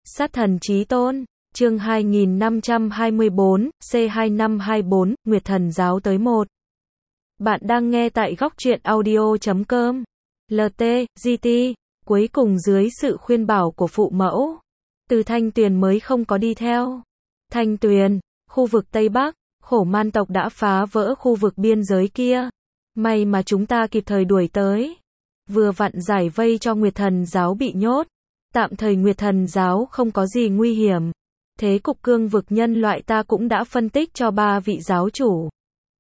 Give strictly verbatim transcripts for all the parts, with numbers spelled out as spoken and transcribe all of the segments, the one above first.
Sát thần chí tôn, chương hai nghìn năm trăm hai mươi bốn, C hai năm hai bốn, Nguyệt Thần giáo tới một. Bạn đang nghe tại góc truyện audio chấm com. lờ tê, giê tê, cuối cùng dưới sự khuyên bảo của phụ mẫu, Từ Thanh Tuyền mới không có đi theo. Thanh Tuyền, khu vực Tây Bắc, Khổ Man tộc đã phá vỡ khu vực biên giới kia. May mà chúng ta kịp thời đuổi tới. Vừa vặn giải vây cho Nguyệt Thần giáo bị nhốt. Tạm thời Nguyệt Thần giáo không có gì nguy hiểm. Thế cục cương vực nhân loại ta cũng đã phân tích cho ba vị giáo chủ.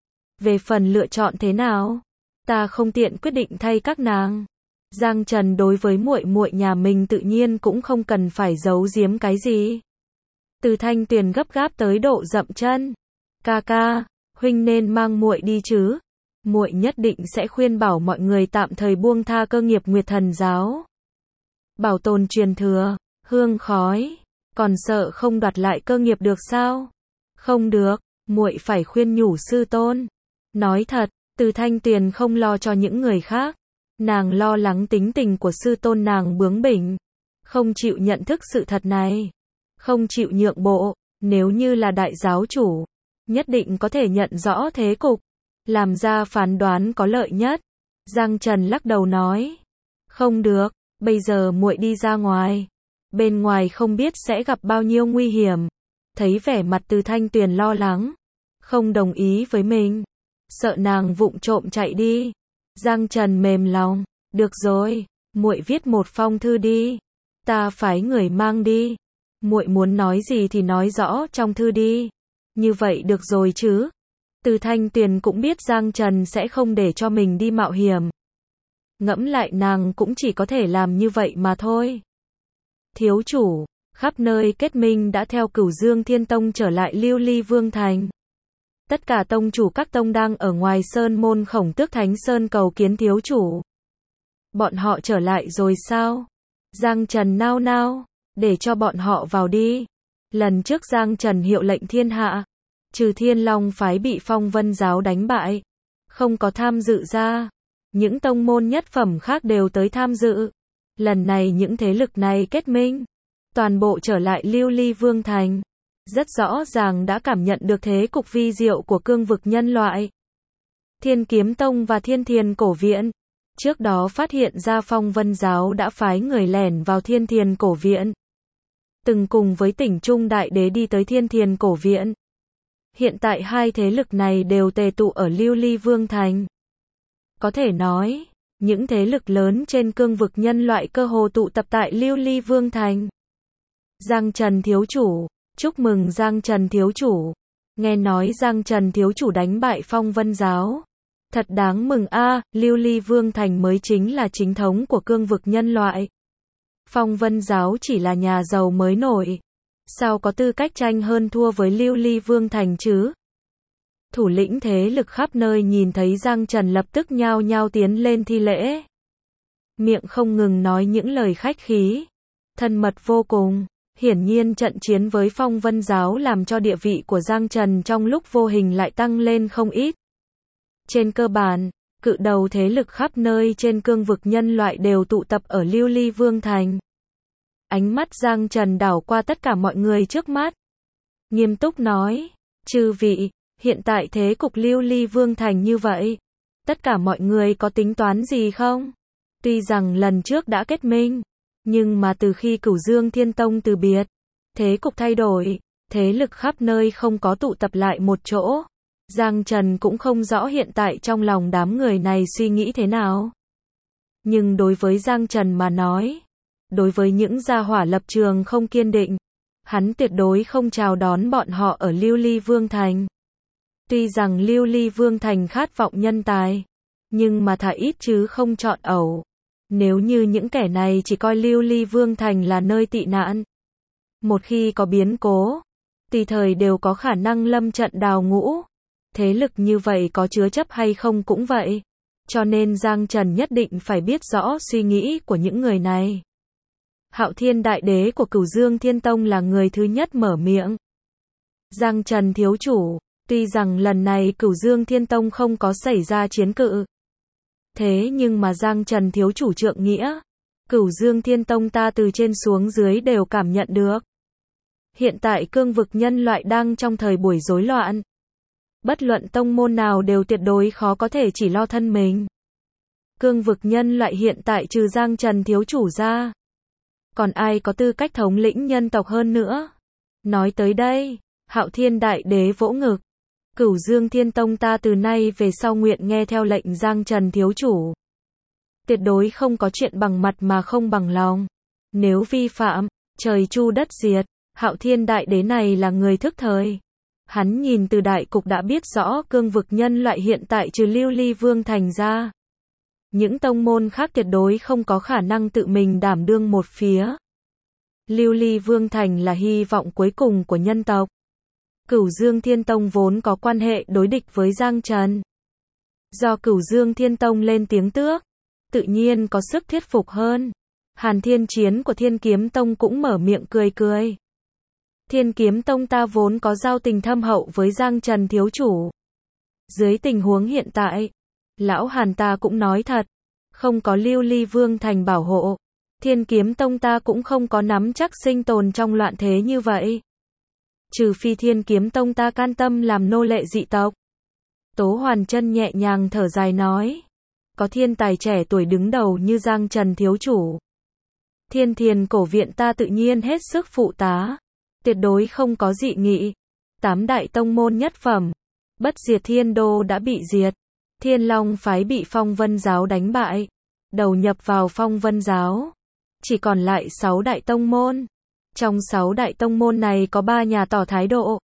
Về phần lựa chọn thế nào, ta không tiện quyết định thay các nàng. Giang Trần đối với muội muội nhà mình tự nhiên cũng không cần phải giấu giếm cái gì. Từ Thanh Tuyền gấp gáp tới độ dậm chân. Ca ca, huynh nên mang muội đi chứ. Muội nhất định sẽ khuyên bảo mọi người tạm thời buông tha cơ nghiệp Nguyệt Thần giáo. Bảo tồn truyền thừa, hương khói, còn sợ không đoạt lại cơ nghiệp được sao? Không được, muội phải khuyên nhủ sư tôn. Nói thật, Từ Thanh Tuyền không lo cho những người khác. Nàng lo lắng tính tình của sư tôn nàng bướng bỉnh. Không chịu nhận thức sự thật này. Không chịu nhượng bộ, nếu như là đại giáo chủ, nhất định có thể nhận rõ thế cục. Làm ra phán đoán có lợi nhất. Giang Trần lắc đầu nói. Không được, bây giờ muội đi ra ngoài. Bên ngoài không biết sẽ gặp bao nhiêu nguy hiểm. Thấy vẻ mặt Từ Thanh Tuyền lo lắng. Không đồng ý với mình. Sợ nàng vụng trộm chạy đi. Giang Trần mềm lòng. Được rồi, muội viết một phong thư đi. Ta phái người mang đi. Muội muốn nói gì thì nói rõ trong thư đi. Như vậy được rồi chứ. Từ Thanh Tuyền cũng biết Giang Trần sẽ không để cho mình đi mạo hiểm. Ngẫm lại nàng cũng chỉ có thể làm như vậy mà thôi. Thiếu chủ, khắp nơi kết minh đã theo Cửu Dương Thiên Tông trở lại Lưu Ly Vương Thành. Tất cả tông chủ các tông đang ở ngoài sơn môn Khổng Tước Thánh Sơn cầu kiến thiếu chủ. Bọn họ trở lại rồi sao? Giang Trần nao nao, để cho bọn họ vào đi. Lần trước Giang Trần hiệu lệnh thiên hạ, trừ Thiên Long phái bị Phong Vân giáo đánh bại, không có tham dự ra. Những tông môn nhất phẩm khác đều tới tham dự. Lần này những thế lực này kết minh, toàn bộ trở lại Lưu Ly Vương Thành. Rất rõ ràng đã cảm nhận được thế cục vi diệu của cương vực nhân loại. Thiên Kiếm Tông và Thiên Thiền Cổ Viện, trước đó phát hiện ra Phong Vân giáo đã phái người lẻn vào Thiên Thiền Cổ Viện. Từng cùng với Tỉnh Trung Đại Đế đi tới Thiên Thiền Cổ Viện. Hiện tại hai thế lực này đều tề tụ ở Lưu Ly Vương Thành. Có thể nói, những thế lực lớn trên cương vực nhân loại cơ hồ tụ tập tại Lưu Ly Vương Thành. Giang Trần thiếu chủ, chúc mừng Giang Trần thiếu chủ. Nghe nói Giang Trần thiếu chủ đánh bại Phong Vân giáo. Thật đáng mừng a, à, Lưu Ly Vương Thành mới chính là chính thống của cương vực nhân loại. Phong Vân giáo chỉ là nhà giàu mới nổi. Sao có tư cách tranh hơn thua với Lưu Ly Vương Thành chứ? Thủ lĩnh thế lực khắp nơi nhìn thấy Giang Trần lập tức nhao nhao tiến lên thi lễ. Miệng không ngừng nói những lời khách khí. Thân mật vô cùng. Hiển nhiên trận chiến với Phong Vân giáo làm cho địa vị của Giang Trần trong lúc vô hình lại tăng lên không ít. Trên cơ bản, cự đầu thế lực khắp nơi trên cương vực nhân loại đều tụ tập ở Lưu Ly Vương Thành. Ánh mắt Giang Trần đảo qua tất cả mọi người trước mắt. Nghiêm túc nói, chư vị, hiện tại thế cục Lưu Ly Vương Thành như vậy. Tất cả mọi người có tính toán gì không? Tuy rằng lần trước đã kết minh, nhưng mà từ khi Cửu Dương Thiên Tông từ biệt, thế cục thay đổi, thế lực khắp nơi không có tụ tập lại một chỗ. Giang Trần cũng không rõ hiện tại trong lòng đám người này suy nghĩ thế nào. Nhưng đối với Giang Trần mà nói, đối với những gia hỏa lập trường không kiên định, hắn tuyệt đối không chào đón bọn họ ở Lưu Ly Vương Thành. Tuy rằng Lưu Ly Vương Thành khát vọng nhân tài, nhưng mà thà ít chứ không chọn ẩu. Nếu như những kẻ này chỉ coi Lưu Ly Vương Thành là nơi tị nạn, một khi có biến cố, tùy thời đều có khả năng lâm trận đào ngũ. Thế lực như vậy có chứa chấp hay không cũng vậy. Cho nên Giang Trần nhất định phải biết rõ suy nghĩ của những người này. Hạo Thiên Đại Đế của Cửu Dương Thiên Tông là người thứ nhất mở miệng. Giang Trần thiếu chủ, tuy rằng lần này Cửu Dương Thiên Tông không có xảy ra chiến cự. Thế nhưng mà Giang Trần thiếu chủ trượng nghĩa, Cửu Dương Thiên Tông ta từ trên xuống dưới đều cảm nhận được. Hiện tại cương vực nhân loại đang trong thời buổi rối loạn. Bất luận tông môn nào đều tuyệt đối khó có thể chỉ lo thân mình. Cương vực nhân loại hiện tại trừ Giang Trần thiếu chủ ra, còn ai có tư cách thống lĩnh nhân tộc hơn nữa. Nói tới đây, Hạo Thiên Đại Đế vỗ ngực. Cửu Dương Thiên Tông ta từ nay về sau nguyện nghe theo lệnh Giang Trần thiếu chủ. Tuyệt đối không có chuyện bằng mặt mà không bằng lòng. Nếu vi phạm, trời chu đất diệt. Hạo Thiên Đại Đế này là người thức thời. Hắn nhìn từ đại cục đã biết rõ cương vực nhân loại hiện tại trừ Lưu Ly Vương Thành ra, những tông môn khác tuyệt đối không có khả năng tự mình đảm đương một phía. Lưu Ly Vương Thành là hy vọng cuối cùng của nhân tộc. Cửu Dương Thiên Tông vốn có quan hệ đối địch với Giang Trần. Do Cửu Dương Thiên Tông lên tiếng tước, tự nhiên có sức thuyết phục hơn. Hàn Thiên Chiến của Thiên Kiếm Tông cũng mở miệng cười cười. Thiên Kiếm Tông ta vốn có giao tình thâm hậu với Giang Trần thiếu chủ. Dưới tình huống hiện tại, lão Hàn ta cũng nói thật, không có Lưu Ly Vương Thành bảo hộ, Thiên Kiếm Tông ta cũng không có nắm chắc sinh tồn trong loạn thế như vậy. Trừ phi Thiên Kiếm Tông ta can tâm làm nô lệ dị tộc. Tố Hoàn Chân nhẹ nhàng thở dài nói, có thiên tài trẻ tuổi đứng đầu như Giang Trần thiếu chủ, Thiên Thiền cổ viện ta tự nhiên hết sức phụ tá, tuyệt đối không có dị nghị. Tám đại tông môn nhất phẩm, Bất Diệt Thiên Đô đã bị diệt, Thiên Long phái bị Phong Vân giáo đánh bại, đầu nhập vào Phong Vân giáo, chỉ còn lại sáu đại tông môn. Trong sáu đại tông môn này có ba nhà tỏ thái độ,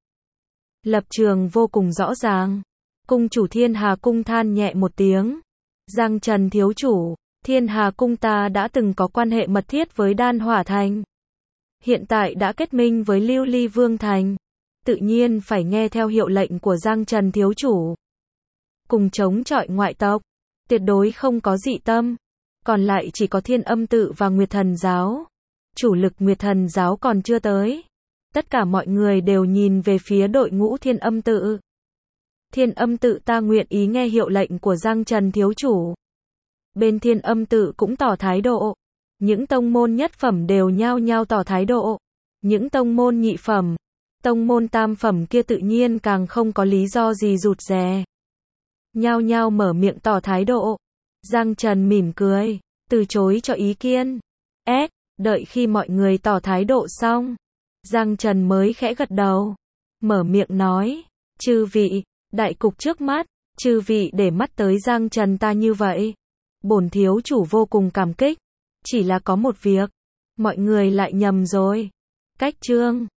lập trường vô cùng rõ ràng. Cung chủ Thiên Hà Cung than nhẹ một tiếng, Giang Trần thiếu chủ, Thiên Hà Cung ta đã từng có quan hệ mật thiết với Đan Hỏa Thành, hiện tại đã kết minh với Lưu Ly Vương Thành, tự nhiên phải nghe theo hiệu lệnh của Giang Trần thiếu chủ, cùng chống chọi ngoại tộc, tuyệt đối không có dị tâm. Còn lại chỉ có Thiên Âm Tự và Nguyệt Thần giáo. Chủ lực Nguyệt Thần giáo còn chưa tới. Tất cả mọi người đều nhìn về phía đội ngũ Thiên Âm Tự. Thiên Âm Tự ta nguyện ý nghe hiệu lệnh của Giang Trần thiếu chủ. Bên Thiên Âm Tự cũng tỏ thái độ. Những tông môn nhất phẩm đều nhao nhao tỏ thái độ. Những tông môn nhị phẩm, tông môn tam phẩm kia tự nhiên càng không có lý do gì rụt rè. Nhao nhao mở miệng tỏ thái độ. Giang Trần mỉm cười, từ chối cho ý kiến. Ép, đợi khi mọi người tỏ thái độ xong, Giang Trần mới khẽ gật đầu, mở miệng nói, chư vị, đại cục trước mắt, chư vị để mắt tới Giang Trần ta như vậy, bổn thiếu chủ vô cùng cảm kích, chỉ là có một việc, mọi người lại nhầm rồi. Cách chương